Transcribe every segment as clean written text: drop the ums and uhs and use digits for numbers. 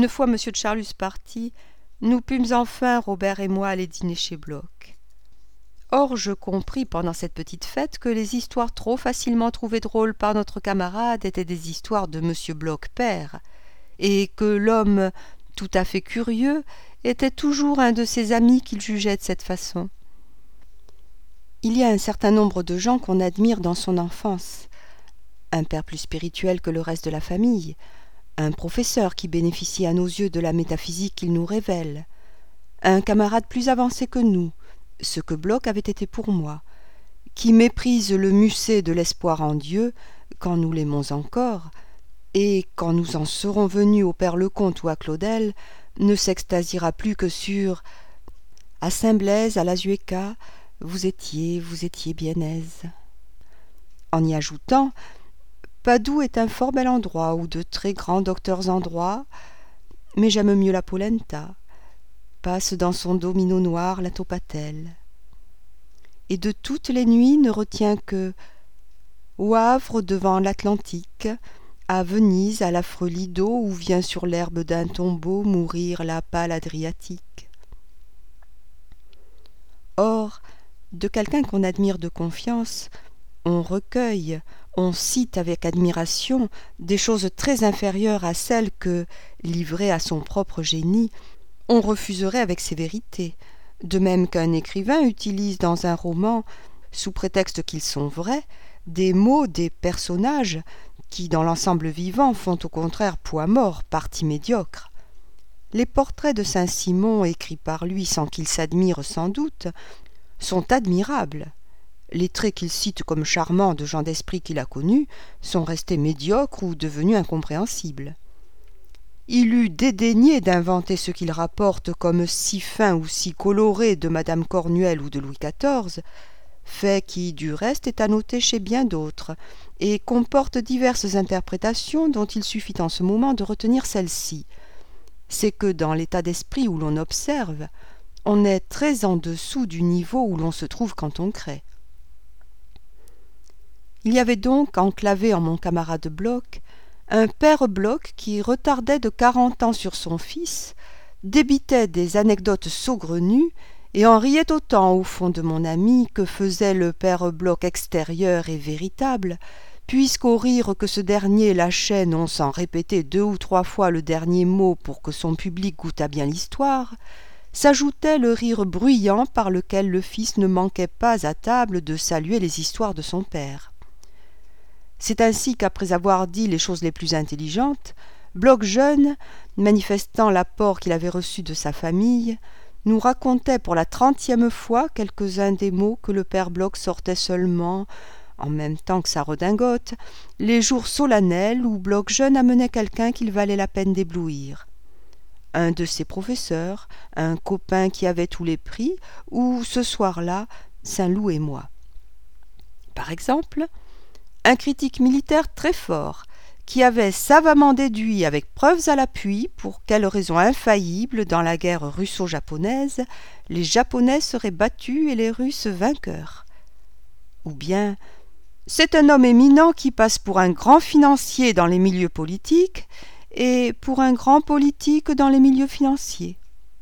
Une fois M. de Charlus parti, nous pûmes enfin, Robert et moi, aller dîner chez Bloch. Or, je compris pendant cette petite fête que les histoires trop facilement trouvées drôles par notre camarade étaient des histoires de M. Bloch père, et que l'homme, tout à fait curieux, était toujours un de ses amis qu'il jugeait de cette façon. Il y a un certain nombre de gens qu'on admire dans son enfance. Un père plus spirituel que le reste de la famille, un professeur qui bénéficie à nos yeux de la métaphysique qu'il nous révèle, un camarade plus avancé que nous, ce que Bloch avait été pour moi, qui méprise le musset de l'espoir en Dieu quand nous l'aimons encore, et quand nous en serons venus au père Lecomte ou à Claudel, ne s'extasiera plus que sur « À Saint-Blaise, à Lazuéka, vous étiez bien aise », en y ajoutant « Padoue est un fort bel endroit où de très grands docteurs en droit, mais j'aime mieux la polenta, passe dans son domino noir la topatelle. Et de toutes les nuits ne retient que au Havre devant l'Atlantique, à Venise à l'affreux Lido où vient sur l'herbe d'un tombeau mourir la pâle Adriatique. » Or, de quelqu'un qu'on admire de confiance, on recueille, on cite avec admiration des choses très inférieures à celles que, livrées à son propre génie, on refuserait avec sévérité, de même qu'un écrivain utilise dans un roman, sous prétexte qu'ils sont vrais, des mots, des personnages, qui dans l'ensemble vivant font au contraire poids mort, partie médiocre. Les portraits de Saint-Simon écrits par lui sans qu'il s'admire sans doute, sont admirables. Les traits qu'il cite comme charmants de gens d'esprit qu'il a connus sont restés médiocres ou devenus incompréhensibles. Il eût dédaigné d'inventer ce qu'il rapporte comme si fin ou si coloré de Madame Cornuelle ou de Louis XIV, fait qui, du reste, est à noter chez bien d'autres, et comporte diverses interprétations dont il suffit en ce moment de retenir celle-ci. C'est que dans l'état d'esprit où l'on observe, on est très en dessous du niveau où l'on se trouve quand on crée. Il y avait donc enclavé en mon camarade Bloch un père Bloch qui retardait de 40 ans sur son fils, débitait des anecdotes saugrenues et en riait autant au fond de mon ami que faisait le père Bloch extérieur et véritable, puisqu'au rire que ce dernier lâchait non sans répéter 2 ou 3 fois le dernier mot pour que son public goûtât bien l'histoire, s'ajoutait le rire bruyant par lequel le fils ne manquait pas à table de saluer les histoires de son père. C'est ainsi qu'après avoir dit les choses les plus intelligentes, Bloch jeune, manifestant l'apport qu'il avait reçu de sa famille, nous racontait pour la 30e fois quelques-uns des mots que le père Bloch sortait seulement, en même temps que sa redingote, les jours solennels où Bloch jeune amenait quelqu'un qu'il valait la peine d'éblouir. Un de ses professeurs, un copain qui avait tous les prix, ou, ce soir-là, Saint-Loup et moi. Par exemple, un critique militaire très fort, qui avait savamment déduit avec preuves à l'appui pour quelle raison infaillible dans la guerre russo-japonaise les Japonais seraient battus et les Russes vainqueurs. Ou bien, c'est un homme éminent qui passe pour un grand financier dans les milieux politiques et pour un grand politique dans les milieux financiers.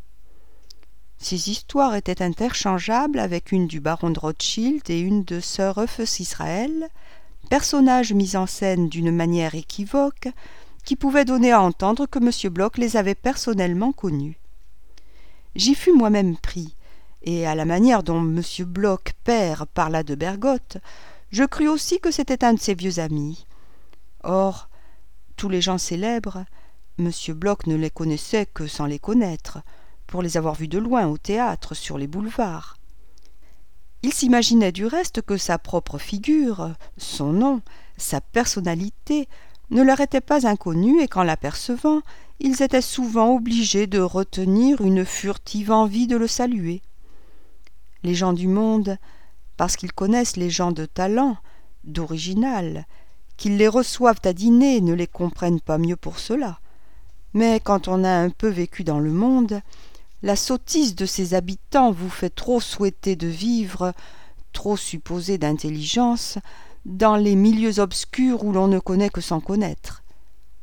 Ces histoires étaient interchangeables avec une du baron de Rothschild et une de Sir Rufus Israël, personnages mis en scène d'une manière équivoque, qui pouvaient donner à entendre que M. Bloch les avait personnellement connus. J'y fus moi-même pris, et à la manière dont M. Bloch père parla de Bergotte, je crus aussi que c'était un de ses vieux amis. Or, tous les gens célèbres, M. Bloch ne les connaissait que sans les connaître, pour les avoir vus de loin au théâtre, sur les boulevards. Il s'imaginait du reste que sa propre figure, son nom, sa personnalité ne leur étaient pas inconnus et qu'en l'apercevant, ils étaient souvent obligés de retenir une furtive envie de le saluer. Les gens du monde, parce qu'ils connaissent les gens de talent, d'original, qu'ils les reçoivent à dîner, ne les comprennent pas mieux pour cela. Mais quand on a un peu vécu dans le monde, la sottise de ses habitants vous fait trop souhaiter de vivre, trop supposer d'intelligence, dans les milieux obscurs où l'on ne connaît que sans connaître.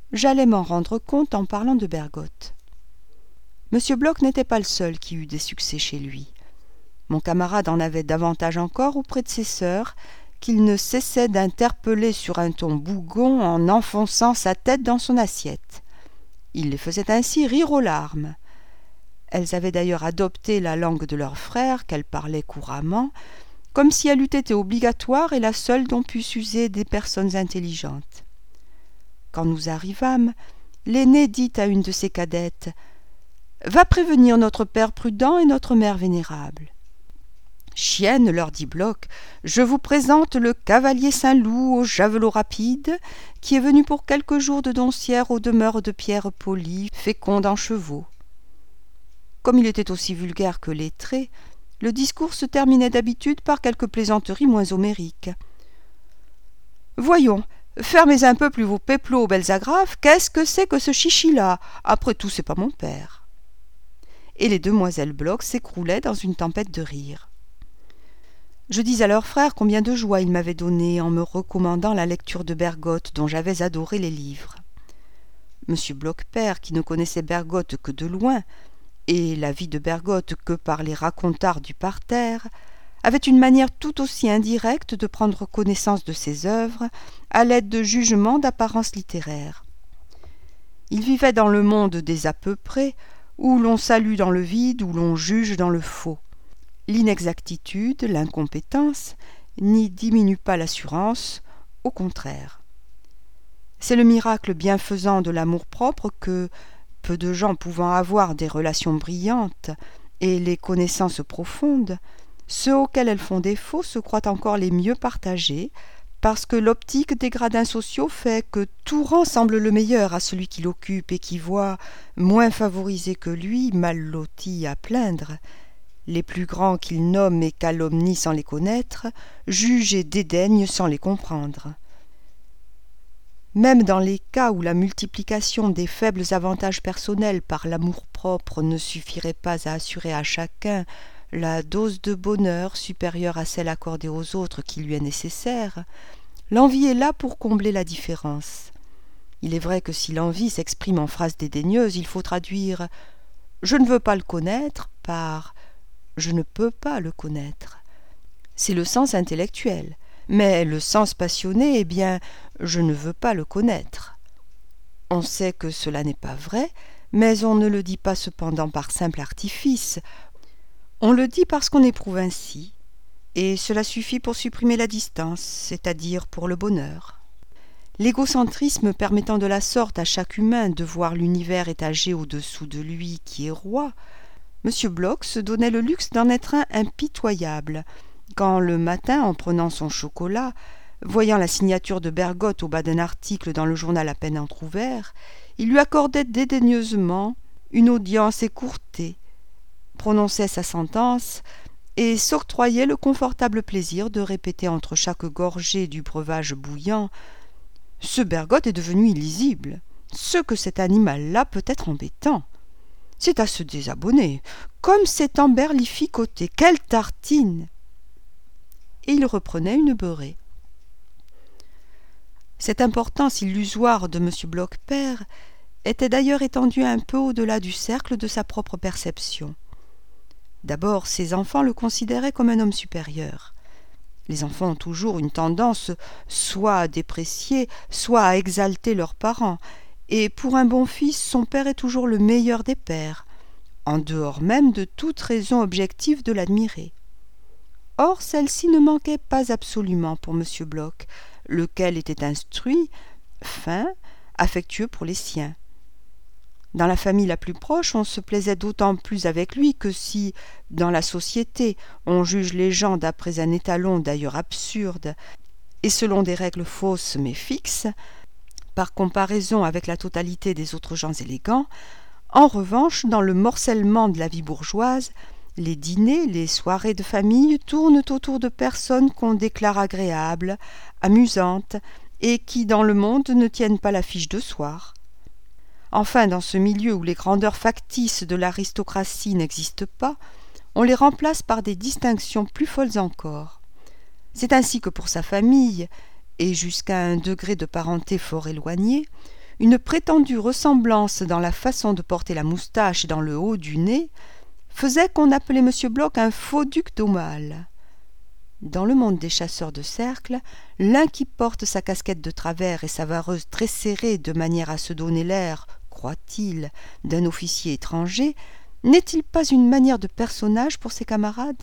J'allais m'en rendre compte en parlant de Bergotte. M. Bloch n'était pas le seul qui eut des succès chez lui. Mon camarade en avait davantage encore auprès de ses sœurs, qu'il ne cessait d'interpeller sur un ton bougon en enfonçant sa tête dans son assiette. Il les faisait ainsi rire aux larmes. Elles avaient d'ailleurs adopté la langue de leur frère, qu'elles parlaient couramment, comme si elle eût été obligatoire et la seule dont puissent user des personnes intelligentes. Quand nous arrivâmes, l'aînée dit à une de ses cadettes « Va prévenir notre père prudent et notre mère vénérable. » « Chienne, leur dit Bloch, je vous présente le cavalier Saint-Loup au javelot rapide, qui est venu pour quelques jours de Doncières aux demeures de Pierre Poli, féconde en chevaux. » Comme il était aussi vulgaire que lettré, le discours se terminait d'habitude par quelques plaisanteries moins homériques. « Voyons, fermez un peu plus vos péplots, belles agrafes, qu'est-ce que c'est que ce chichi-là? Après tout, c'est pas mon père. » Et les demoiselles Bloch s'écroulaient dans une tempête de rire. Je dis à leur frère combien de joie il m'avait donné en me recommandant la lecture de Bergotte, dont j'avais adoré les livres. M. Bloch père, qui ne connaissait Bergotte que de loin, et la vie de Bergotte que par les racontars du parterre, avait une manière tout aussi indirecte de prendre connaissance de ses œuvres à l'aide de jugements d'apparence littéraire. Il vivait dans le monde des à peu près, où l'on salue dans le vide, où l'on juge dans le faux. L'inexactitude, l'incompétence n'y diminuent pas l'assurance, au contraire. C'est le miracle bienfaisant de l'amour-propre que, peu de gens pouvant avoir des relations brillantes et les connaissances profondes, ceux auxquels elles font défaut se croient encore les mieux partagés, parce que l'optique des gradins sociaux fait que tout rang semble le meilleur à celui qui l'occupe et qui voit, moins favorisé que lui, mal loti à plaindre, les plus grands qu'il nomme et calomnie sans les connaître, juge et dédaigne sans les comprendre. Même dans les cas où la multiplication des faibles avantages personnels par l'amour-propre ne suffirait pas à assurer à chacun la dose de bonheur supérieure à celle accordée aux autres qui lui est nécessaire, l'envie est là pour combler la différence. Il est vrai que si l'envie s'exprime en phrases dédaigneuses, il faut traduire « je ne veux pas le connaître » par « je ne peux pas le connaître ». C'est le sens intellectuel, mais le sens passionné est bien « je ne veux pas le connaître ». On sait que cela n'est pas vrai, mais on ne le dit pas cependant par simple artifice. On le dit parce qu'on éprouve ainsi, et cela suffit pour supprimer la distance, c'est-à-dire pour le bonheur. L'égocentrisme permettant de la sorte à chaque humain de voir l'univers étagé au-dessous de lui qui est roi, M. Bloch se donnait le luxe d'en être un impitoyable, quand le matin, en prenant son chocolat, voyant la signature de Bergotte au bas d'un article dans le journal à peine entrouvert, il lui accordait dédaigneusement une audience écourtée, prononçait sa sentence et s'octroyait le confortable plaisir de répéter entre chaque gorgée du breuvage bouillant « Ce Bergotte est devenu illisible. Ce que cet animal-là peut être embêtant. C'est à se désabonner. Comme c'est emberlificoté. Quelle tartine !» Et il reprenait une beurrée. Cette importance illusoire de M. Bloch père était d'ailleurs étendue un peu au-delà du cercle de sa propre perception. D'abord, ses enfants le considéraient comme un homme supérieur. Les enfants ont toujours une tendance soit à déprécier, soit à exalter leurs parents, et pour un bon fils, son père est toujours le meilleur des pères, en dehors même de toute raison objective de l'admirer. Or, celle-ci ne manquait pas absolument pour M. Bloch, lequel était instruit, fin, affectueux pour les siens. Dans la famille la plus proche, on se plaisait d'autant plus avec lui que si, dans la société, on juge les gens d'après un étalon d'ailleurs absurde, et selon des règles fausses mais fixes, par comparaison avec la totalité des autres gens élégants, en revanche, dans le morcellement de la vie bourgeoise, les dîners, les soirées de famille tournent autour de personnes qu'on déclare agréables, amusantes, et qui, dans le monde, ne tiennent pas l'affiche de soir. Enfin, dans ce milieu où les grandeurs factices de l'aristocratie n'existent pas, on les remplace par des distinctions plus folles encore. C'est ainsi que pour sa famille, et jusqu'à un degré de parenté fort éloigné, une prétendue ressemblance dans la façon de porter la moustache et dans le haut du nez, faisait qu'on appelait M. Bloch un faux duc d'Aumale. Dans le monde des chasseurs de cercle, l'un qui porte sa casquette de travers et sa vareuse très serrée de manière à se donner l'air, croit-il, d'un officier étranger, n'est-il pas une manière de personnage pour ses camarades?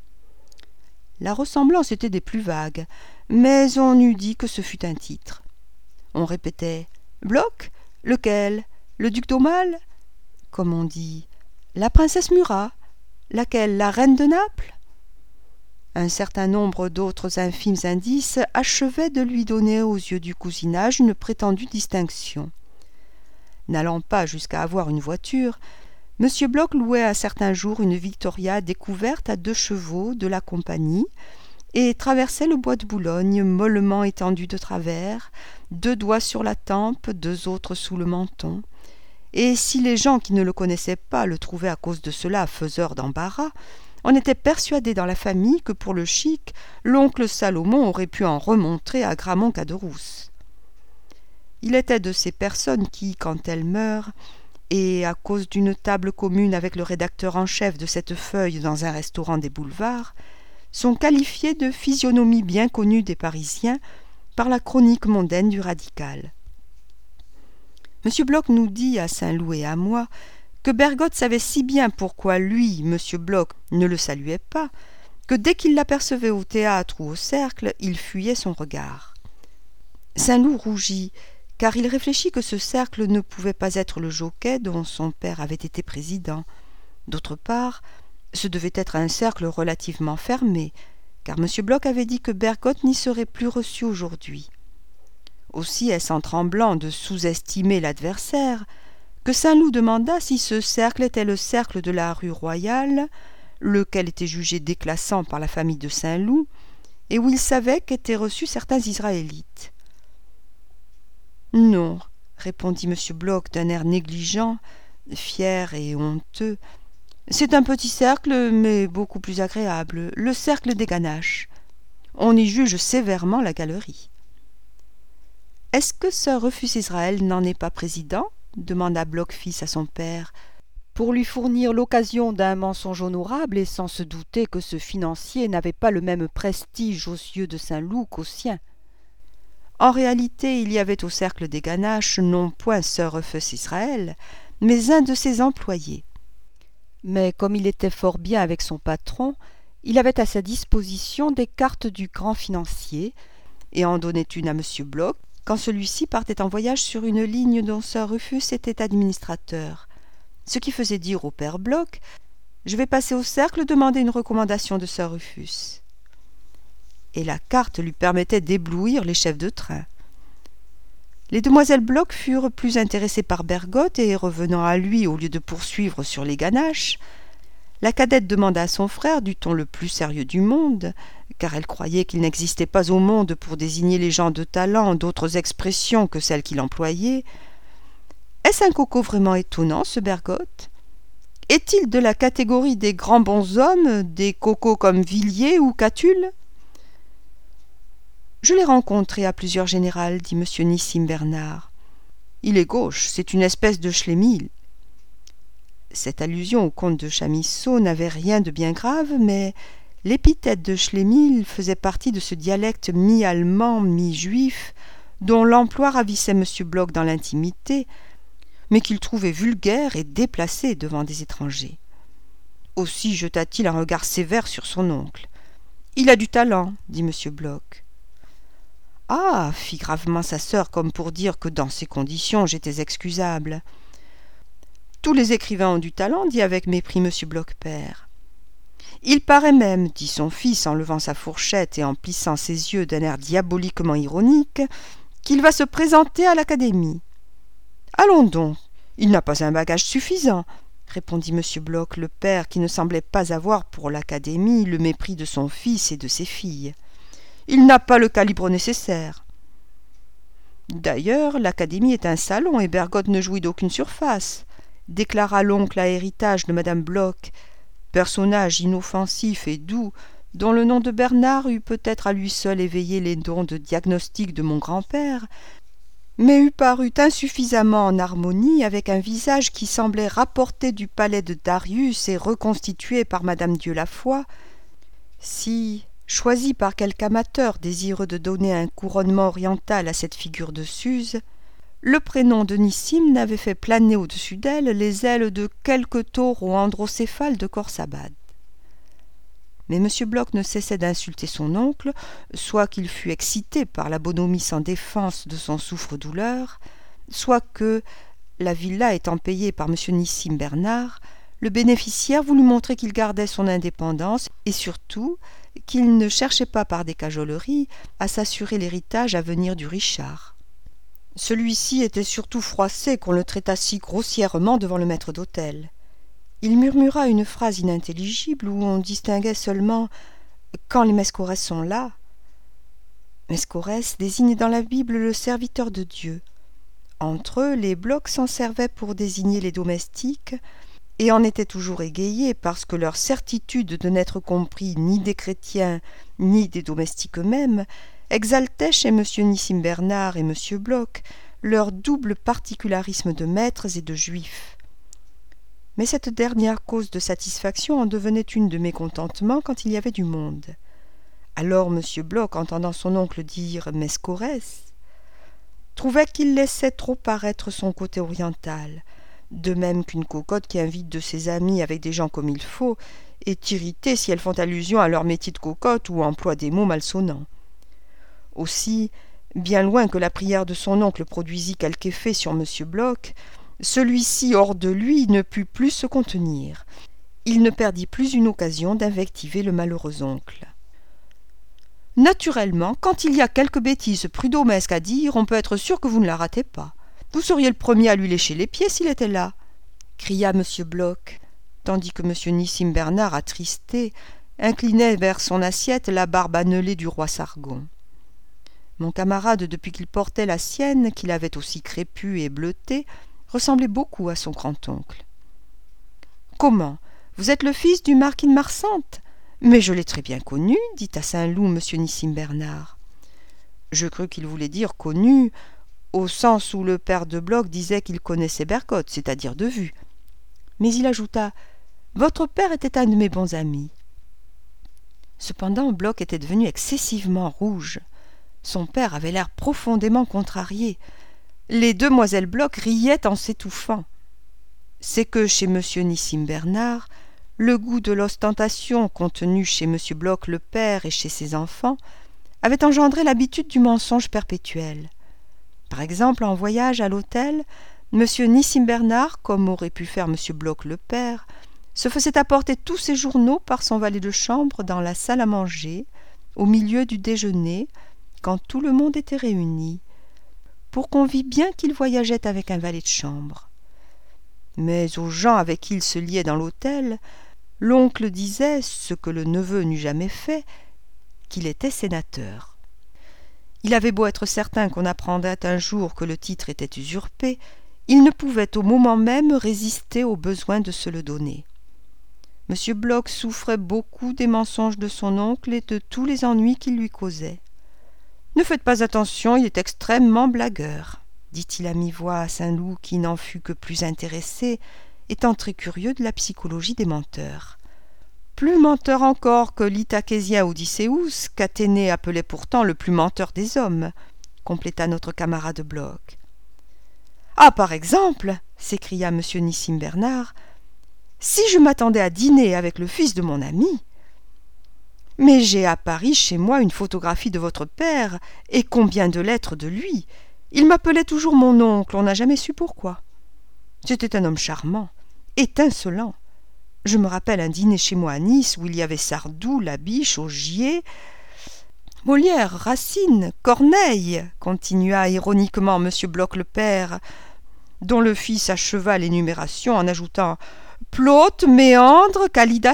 La ressemblance était des plus vagues, mais on eût dit que ce fut un titre. On répétait « Bloch? Lequel? Le duc d'Aumale ?» Comme on dit « La princesse Murat? Laquelle? La reine de Naples ?» Un certain nombre d'autres infimes indices achevaient de lui donner aux yeux du cousinage une prétendue distinction. N'allant pas jusqu'à avoir une voiture, M. Bloch louait à certains jours une Victoria découverte à 2 chevaux de la compagnie et traversait le bois de Boulogne mollement étendu de travers, 2 doigts sur la tempe, 2 autres sous le menton. Et si les gens qui ne le connaissaient pas le trouvaient à cause de cela faiseur d'embarras, on était persuadé dans la famille que pour le chic, l'oncle Salomon aurait pu en remontrer à Gramont-Caderousse. Il était de ces personnes qui, quand elles meurent, et à cause d'une table commune avec le rédacteur en chef de cette feuille dans un restaurant des boulevards, sont qualifiées de physionomie bien connue des Parisiens par la chronique mondaine du Radical. M. Bloch nous dit à Saint-Loup et à moi que Bergotte savait si bien pourquoi lui, M. Bloch, ne le saluait pas, que dès qu'il l'apercevait au théâtre ou au cercle, il fuyait son regard. Saint-Loup rougit, car il réfléchit que ce cercle ne pouvait pas être le Jockey dont son père avait été président. D'autre part, ce devait être un cercle relativement fermé, car M. Bloch avait dit que Bergotte n'y serait plus reçu aujourd'hui. Aussi est-ce en tremblant de sous-estimer l'adversaire que Saint-Loup demanda si ce cercle était le cercle de la rue Royale, lequel était jugé déclassant par la famille de Saint-Loup, et où il savait qu'étaient reçus certains Israélites. « Non, » répondit M. Bloch d'un air négligent, fier et honteux, « c'est un petit cercle, mais beaucoup plus agréable, le cercle des Ganaches. On y juge sévèrement la galerie. »« Est-ce que Sir Rufus Israël n'en est pas président ?» demanda Bloch fils à son père, pour lui fournir l'occasion d'un mensonge honorable et sans se douter que ce financier n'avait pas le même prestige aux yeux de Saint-Loup qu'aux siens. En réalité, il y avait au cercle des Ganaches non point Sir Rufus Israël, mais un de ses employés. Mais comme il était fort bien avec son patron, il avait à sa disposition des cartes du grand financier, et en donnait une à M. Bloch, quand celui-ci partait en voyage sur une ligne dont Sir Rufus était administrateur, ce qui faisait dire au père Bloch « Je vais passer au cercle demander une recommandation de Sir Rufus. » Et la carte lui permettait d'éblouir les chefs de train. Les demoiselles Bloch furent plus intéressées par Bergotte, et revenant à lui au lieu de poursuivre sur les Ganaches, la cadette demanda à son frère, du ton le plus sérieux du monde, car elle croyait qu'il n'existait pas au monde pour désigner les gens de talent d'autres expressions que celles qu'il employait. « Est-ce un coco vraiment étonnant, ce Bergotte? Est-il de la catégorie des grands bonshommes, des cocos comme Villiers ou Catulle ?»« Je l'ai rencontré à plusieurs générales, dit M. Nissim Bernard. Il est gauche, c'est une espèce de Schlémil. » Cette allusion au comte de Chamisso n'avait rien de bien grave, mais l'épithète de Schlémil faisait partie de ce dialecte mi-allemand, mi-juif, dont l'emploi ravissait M. Bloch dans l'intimité, mais qu'il trouvait vulgaire et déplacé devant des étrangers. Aussi jeta-t-il un regard sévère sur son oncle. « Il a du talent, dit M. Bloch. »« Ah !» fit gravement sa sœur, comme pour dire que dans ces conditions j'étais excusable. « Tous les écrivains ont du talent, dit avec mépris M. Bloch père. Il paraît même, dit son fils en levant sa fourchette et en plissant ses yeux d'un air diaboliquement ironique, qu'il va se présenter à l'Académie. Allons donc, il n'a pas un bagage suffisant, répondit M. Bloch le père, qui ne semblait pas avoir pour l'Académie le mépris de son fils et de ses filles. Il n'a pas le calibre nécessaire. D'ailleurs, l'Académie est un salon et Bergotte ne jouit d'aucune surface, déclara l'oncle à héritage de Madame Bloch, personnage inoffensif et doux, dont le nom de Bernard eût peut-être à lui seul éveillé les dons de diagnostic de mon grand-père, mais eût paru insuffisamment en harmonie avec un visage qui semblait rapporté du palais de Darius et reconstitué par madame Dieulafoy, si, choisi par quelque amateur désireux de donner un couronnement oriental à cette figure de Suse, le prénom de Nissim n'avait fait planer au-dessus d'elle les ailes de quelque taureau androcéphale de Khorsabad. Mais M. Bloch ne cessait d'insulter son oncle, soit qu'il fût excité par la bonhomie sans défense de son souffre-douleur, soit que, la villa étant payée par M. Nissim Bernard, le bénéficiaire voulut montrer qu'il gardait son indépendance et surtout qu'il ne cherchait pas par des cajoleries à s'assurer l'héritage à venir du Richard. Celui-ci était surtout froissé qu'on le traitât si grossièrement devant le maître d'hôtel. Il murmura une phrase inintelligible où on distinguait seulement « quand les Mescorès sont là ». Mescorès désigne dans la Bible le serviteur de Dieu. Entre eux, les Bloch s'en servaient pour désigner les domestiques et en étaient toujours égayés parce que leur certitude de n'être compris ni des chrétiens ni des domestiques eux-mêmes exaltait chez M. Nissim Bernard et M. Bloch leur double particularisme de maîtres et de juifs. Mais cette dernière cause de satisfaction en devenait une de mécontentement quand il y avait du monde. Alors M. Bloch, entendant son oncle dire « Mescorès », trouvait qu'il laissait trop paraître son côté oriental, de même qu'une cocotte qui invite de ses amis avec des gens comme il faut est irritée si elles font allusion à leur métier de cocotte ou emploient des mots malsonnants. Aussi, bien loin que la prière de son oncle produisît quelque effet sur M. Bloch, celui-ci, hors de lui, ne put plus se contenir. Il ne perdit plus une occasion d'invectiver le malheureux oncle. Naturellement, quand il y a quelque bêtise prud'homesque à dire, on peut être sûr que vous ne la ratez pas. Vous seriez le premier à lui lécher les pieds s'il était là, cria M. Bloch, tandis que M. Nissim Bernard, attristé, inclinait vers son assiette la barbe annelée du roi Sargon. Mon camarade, depuis qu'il portait la sienne, qu'il avait aussi crépue et bleutée, ressemblait beaucoup à son grand-oncle. « Comment, vous êtes le fils du marquis de Marsante ? Mais je l'ai très bien connu, dit à Saint-Loup M. Nissim Bernard. Je crus qu'il voulait dire connu, au sens où le père de Bloch disait qu'il connaissait Bergotte, c'est-à-dire de vue. Mais il ajouta « Votre père était un de mes bons amis. » Cependant, Bloch était devenu excessivement rouge. Son père avait l'air profondément contrarié. Les demoiselles Bloch riaient en s'étouffant. C'est que chez M. Nissim Bernard, le goût de l'ostentation contenu chez M. Bloch le père et chez ses enfants avait engendré l'habitude du mensonge perpétuel. Par exemple, en voyage à l'hôtel, M. Nissim Bernard, comme aurait pu faire M. Bloch le père, se faisait apporter tous ses journaux par son valet de chambre dans la salle à manger, au milieu du déjeuner, quand tout le monde était réuni, pour qu'on vît bien qu'il voyageait avec un valet de chambre. Mais aux gens avec qui il se liait dans l'hôtel, l'oncle disait, ce que le neveu n'eût jamais fait, qu'il était sénateur. Il avait beau être certain qu'on apprendrait un jour que le titre était usurpé, il ne pouvait au moment même résister au besoin de se le donner. M. Bloch souffrait beaucoup des mensonges de son oncle et de tous les ennuis qu'il lui causait. « Ne faites pas attention, il est extrêmement blagueur, » dit-il à mi-voix à Saint-Loup, qui n'en fut que plus intéressé, étant très curieux de la psychologie des menteurs. Plus menteur encore que l'Ithaquésien Odysseus, qu'Athénée appelait pourtant le plus menteur des hommes, compléta notre camarade Bloch. « Ah, par exemple, s'écria M. Nissim Bernard, si je m'attendais à dîner avec le fils de mon ami. Mais j'ai à Paris chez moi une photographie de votre père, et combien de lettres de lui. Il m'appelait toujours mon oncle, on n'a jamais su pourquoi. C'était un homme charmant, étincelant. Je me rappelle un dîner chez moi à Nice où il y avait Sardou, Labiche, Augier, Molière, Racine, Corneille, continua ironiquement M. Bloch le père, dont le fils acheva l'énumération en ajoutant « Plaute, Méandre, Kalidassa ».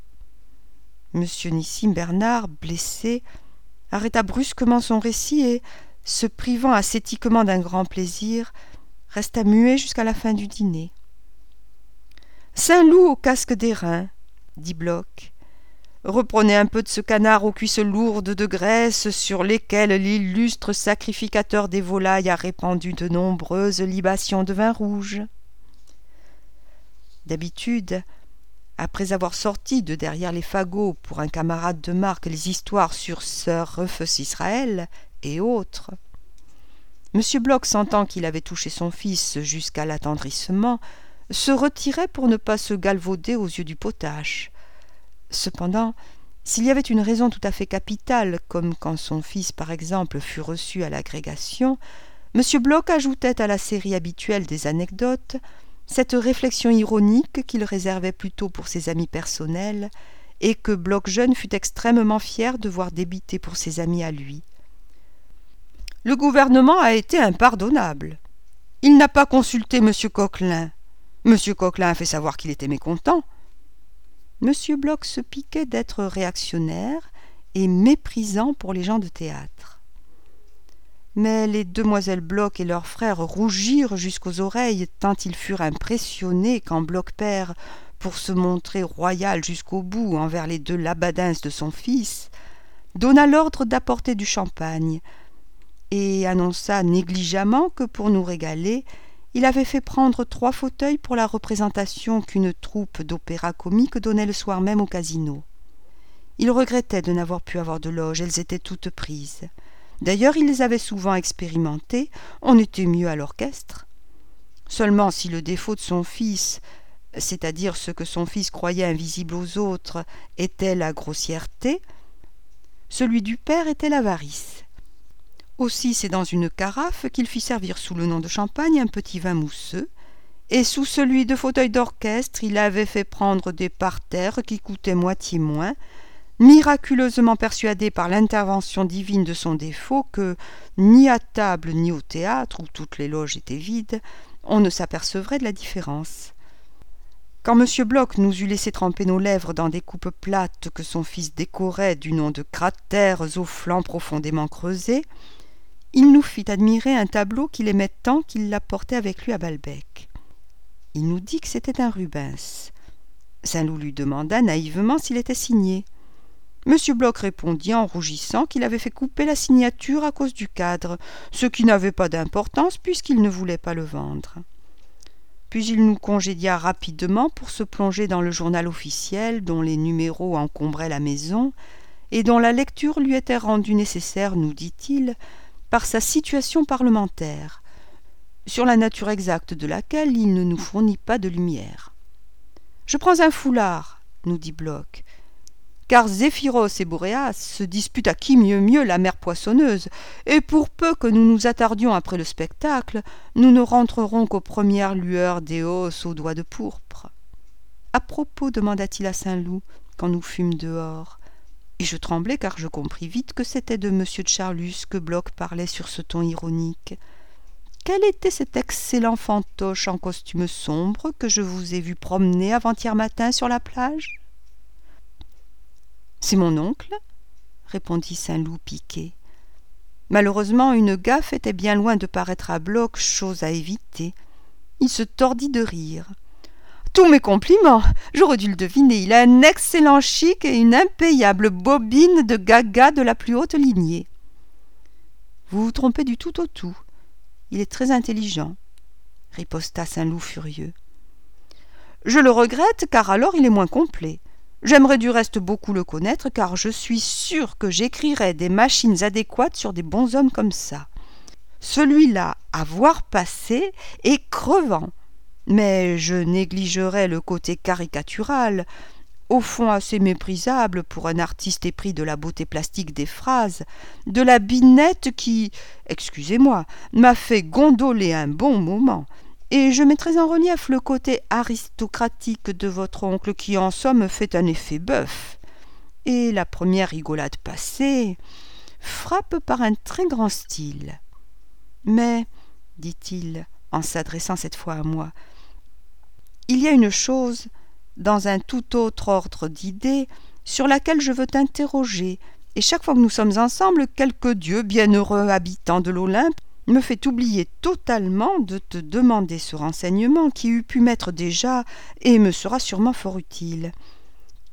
M. Nissim Bernard, blessé, arrêta brusquement son récit et, se privant ascétiquement d'un grand plaisir, resta muet jusqu'à la fin du dîner. « Saint-Loup au casque d'airain, dit Bloch. reprenez un peu de ce canard aux cuisses lourdes de graisse sur lesquelles l'illustre sacrificateur des volailles a répandu de nombreuses libations de vin rouge. » D'habitude, après avoir sorti de derrière les fagots pour un camarade de marque les histoires sur Sir Rufus Israël et autres, M. Bloch, sentant qu'il avait touché son fils jusqu'à l'attendrissement, se retirait pour ne pas se galvauder aux yeux du potache. Cependant, s'il y avait une raison tout à fait capitale, comme quand son fils, par exemple, fut reçu à l'agrégation, M. Bloch ajoutait à la série habituelle des anecdotes cette réflexion ironique qu'il réservait plutôt pour ses amis personnels et que Bloch jeune fut extrêmement fier de voir débiter pour ses amis à lui. « Le gouvernement a été impardonnable. Il n'a pas consulté M. Coquelin. M. Coquelin a fait savoir qu'il était mécontent. » M. Bloch se piquait d'être réactionnaire et méprisant pour les gens de théâtre. Mais les demoiselles Bloch et leurs frères rougirent jusqu'aux oreilles tant ils furent impressionnés quand Bloch père, pour se montrer royal jusqu'au bout envers les 2 labadins de son fils, donna l'ordre d'apporter du champagne et annonça négligemment que pour nous régaler, il avait fait prendre 3 fauteuils pour la représentation qu'une troupe d'opéra comique donnait le soir même au casino. Il regrettait de n'avoir pu avoir de loge, elles étaient toutes prises. D'ailleurs, il les avait souvent expérimentées, on était mieux à l'orchestre. Seulement, si le défaut de son fils, c'est-à-dire ce que son fils croyait invisible aux autres, était la grossièreté, celui du père était l'avarice. Aussi, c'est dans une carafe qu'il fit servir sous le nom de champagne un petit vin mousseux, et sous celui de fauteuil d'orchestre, il avait fait prendre des parterres qui coûtaient moitié moins, miraculeusement persuadé par l'intervention divine de son défaut que, ni à table ni au théâtre, où toutes les loges étaient vides, on ne s'apercevrait de la différence. Quand M. Bloch nous eut laissé tremper nos lèvres dans des coupes plates que son fils décorait du nom de cratères aux flancs profondément creusés, il nous fit admirer un tableau qu'il aimait tant qu'il l'apportait avec lui à Balbec. Il nous dit que c'était un Rubens. Saint-Loup lui demanda naïvement s'il était signé. M. Bloch répondit en rougissant qu'il avait fait couper la signature à cause du cadre, ce qui n'avait pas d'importance puisqu'il ne voulait pas le vendre. Puis il nous congédia rapidement pour se plonger dans le journal officiel dont les numéros encombraient la maison et dont la lecture lui était rendue nécessaire, nous dit-il, par sa situation parlementaire, sur la nature exacte de laquelle il ne nous fournit pas de lumière. « Je prends un foulard, » nous dit Bloch, car Zéphyros et Boréas se disputent à qui mieux la mer poissonneuse, et pour peu que nous nous attardions après le spectacle, nous ne rentrerons qu'aux premières lueurs d'Éos aux doigts de pourpre. « À propos, demanda-t-il à Saint-Loup, quand nous fûmes dehors, et je tremblai car je compris vite que c'était de M. de Charlus que Bloch parlait sur ce ton ironique. Quel était cet excellent fantoche en costume sombre que je vous ai vu promener avant-hier matin sur la plage ? » « C'est mon oncle, » répondit Saint-Loup piqué. Malheureusement, une gaffe était bien loin de paraître à Bloch chose à éviter. Il se tordit de rire. « Tous mes compliments, j'aurais dû le deviner, il a un excellent chic et une impayable bobine de gaga de la plus haute lignée. »« Vous vous trompez du tout au tout, il est très intelligent, » riposta Saint-Loup furieux. « Je le regrette, car alors il est moins complet. J'aimerais du reste beaucoup le connaître, car je suis sûr que j'écrirais des machines adéquates sur des bonshommes comme ça. Celui-là, à voir passer, est crevant, mais je négligerais le côté caricatural, au fond assez méprisable pour un artiste épris de la beauté plastique des phrases, de la binette qui, excusez-moi, m'a fait gondoler un bon moment. Et je mettrai en relief le côté aristocratique de votre oncle qui, en somme, fait un effet bœuf. Et la première rigolade passée frappe par un très grand style. Mais, dit-il, en s'adressant cette fois à moi, il y a une chose, dans un tout autre ordre d'idées, sur laquelle je veux t'interroger, et chaque fois que nous sommes ensemble, quelque dieu, bienheureux habitant de l'Olympe, me fait oublier totalement de te demander ce renseignement qui eût pu m'être déjà et me sera sûrement fort utile.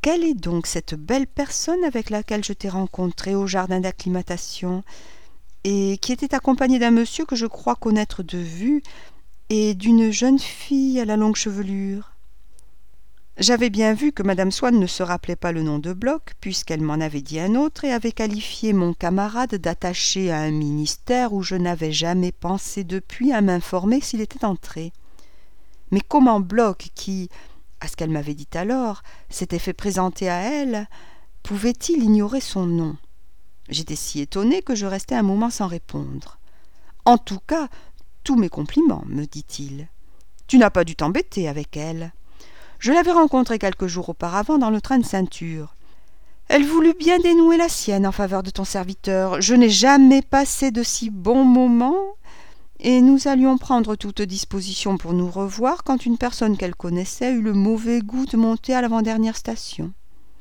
quelle est donc cette belle personne avec laquelle je t'ai rencontré au jardin d'acclimatation, et qui était accompagnée d'un monsieur que je crois connaître de vue, et d'une jeune fille à la longue chevelure? J'avais bien vu que madame Swann ne se rappelait pas le nom de Bloch, puisqu'elle m'en avait dit un autre et avait qualifié mon camarade d'attaché à un ministère où je n'avais jamais pensé depuis à m'informer s'il était entré. Mais comment Bloch, qui, à ce qu'elle m'avait dit alors, s'était fait présenter à elle, pouvait-il ignorer son nom? J'étais si étonné que je restai un moment sans répondre. « En tout cas, tous mes compliments, me dit-il. Tu n'as pas dû t'embêter avec elle. Je l'avais rencontrée quelques jours auparavant dans le train de ceinture. Elle voulut bien dénouer la sienne en faveur de ton serviteur. Je n'ai jamais passé de si bons moments, et nous allions prendre toute disposition pour nous revoir quand une personne qu'elle connaissait eut le mauvais goût de monter à l'avant-dernière station. »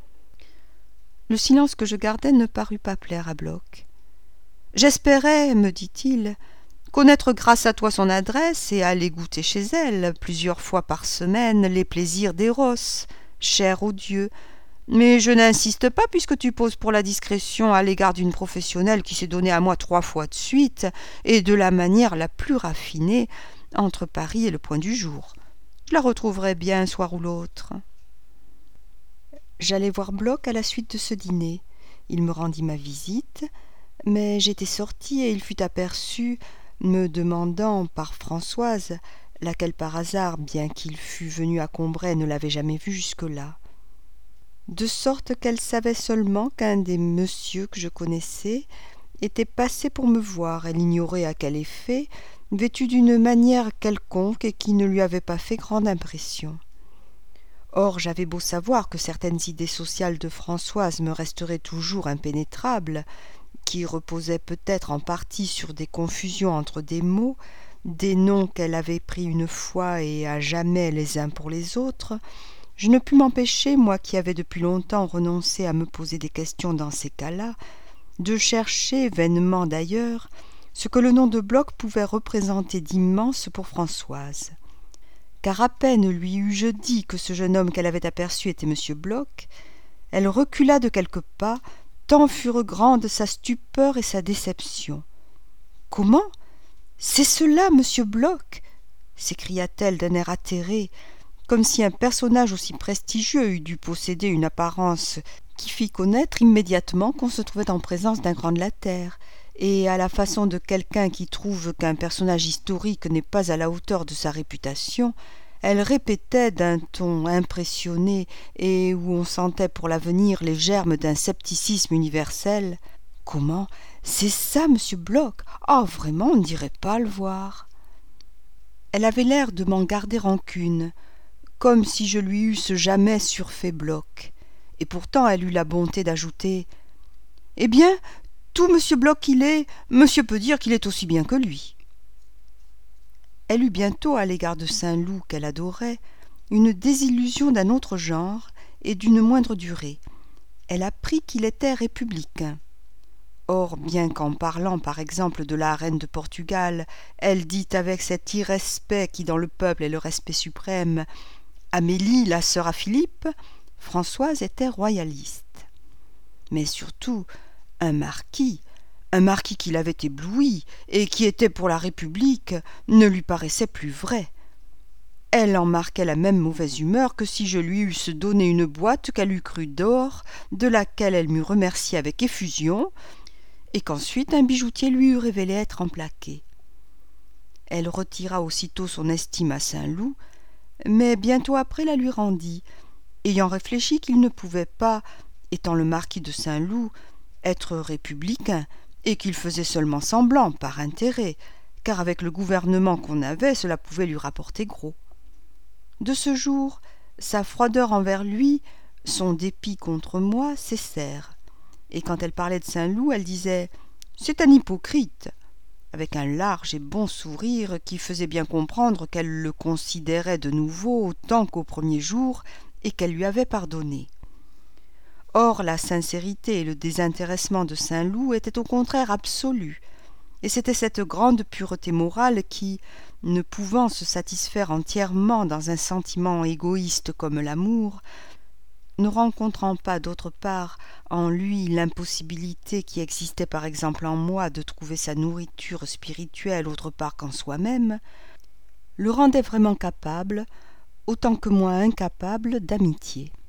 Le silence que je gardais ne parut pas plaire à Bloch. « J'espérais, me dit-il, connaître grâce à toi son adresse et aller goûter chez elle, plusieurs fois par semaine, les plaisirs d'Eros, chers aux dieux. Mais je n'insiste pas puisque tu poses pour la discrétion à l'égard d'une professionnelle qui s'est donnée à moi 3 fois de suite, et de la manière la plus raffinée, entre Paris et le point du jour. Je la retrouverai bien un soir ou l'autre. » J'allai voir Bloch à la suite de ce dîner. Il me rendit ma visite, mais j'étais sortie et il fut aperçu, me demandant par Françoise, laquelle par hasard, bien qu'il fût venu à Combray, ne l'avait jamais vue jusque-là. De sorte qu'elle savait seulement qu'un des messieurs que je connaissais était passé pour me voir. Elle ignorait à quel effet, vêtu d'une manière quelconque et qui ne lui avait pas fait grande impression. Or, j'avais beau savoir que certaines idées sociales de Françoise me resteraient toujours impénétrables, qui reposaient peut-être en partie sur des confusions entre des mots, des noms qu'elle avait pris une fois et à jamais les uns pour les autres, je ne pus m'empêcher, moi qui avais depuis longtemps renoncé à me poser des questions dans ces cas-là, de chercher, vainement d'ailleurs, ce que le nom de Bloch pouvait représenter d'immense pour Françoise. Car à peine lui eus-je dit que ce jeune homme qu'elle avait aperçu était M. Bloch, elle recula de quelques pas, tant furent grandes sa stupeur et sa déception. « Comment? C'est cela, M. Bloch » s'écria-t-elle d'un air atterré, comme si un personnage aussi prestigieux eût dû posséder une apparence qui fit connaître immédiatement qu'on se trouvait en présence d'un grand de la terre, et à la façon de quelqu'un qui trouve qu'un personnage historique n'est pas à la hauteur de sa réputation, elle répétait d'un ton impressionné et où on sentait pour l'avenir les germes d'un scepticisme universel. « Comment? C'est ça, monsieur Bloch? Ah, vraiment, on ne dirait pas le voir. » Elle avait l'air de m'en garder rancune, comme si je lui eusse jamais surfait Bloch, et pourtant elle eut la bonté d'ajouter « Eh bien, tout monsieur Bloch qu'il est, monsieur peut dire qu'il est aussi bien que lui. » Elle eut bientôt, à l'égard de Saint-Loup qu'elle adorait, une désillusion d'un autre genre et d'une moindre durée. Elle apprit qu'il était républicain. Or, bien qu'en parlant par exemple de la reine de Portugal, elle dit avec cet irrespect qui dans le peuple est le respect suprême « Amélie, la sœur à Philippe », Françoise était royaliste. Mais surtout, un marquis qui l'avait ébloui et qui était pour la République, ne lui paraissait plus vrai. Elle en marquait la même mauvaise humeur que si je lui eusse donné une boîte qu'elle eût crue d'or, de laquelle elle m'eût remercié avec effusion, et qu'ensuite un bijoutier lui eût révélé être emplaqué. Elle retira aussitôt son estime à Saint-Loup, mais bientôt après la lui rendit, ayant réfléchi qu'il ne pouvait pas, étant le marquis de Saint-Loup, être républicain, et qu'il faisait seulement semblant, par intérêt, car avec le gouvernement qu'on avait, cela pouvait lui rapporter gros. De ce jour, sa froideur envers lui, son dépit contre moi, cessèrent, et quand elle parlait de Saint-Loup, elle disait « C'est un hypocrite », avec un large et bon sourire qui faisait bien comprendre qu'elle le considérait de nouveau autant qu'au premier jour et qu'elle lui avait pardonné. Or, la sincérité et le désintéressement de Saint-Loup étaient au contraire absolus, et c'était cette grande pureté morale qui, ne pouvant se satisfaire entièrement dans un sentiment égoïste comme l'amour, ne rencontrant pas d'autre part en lui l'impossibilité qui existait par exemple en moi de trouver sa nourriture spirituelle autre part qu'en soi-même, le rendait vraiment capable, autant que moi incapable, d'amitié.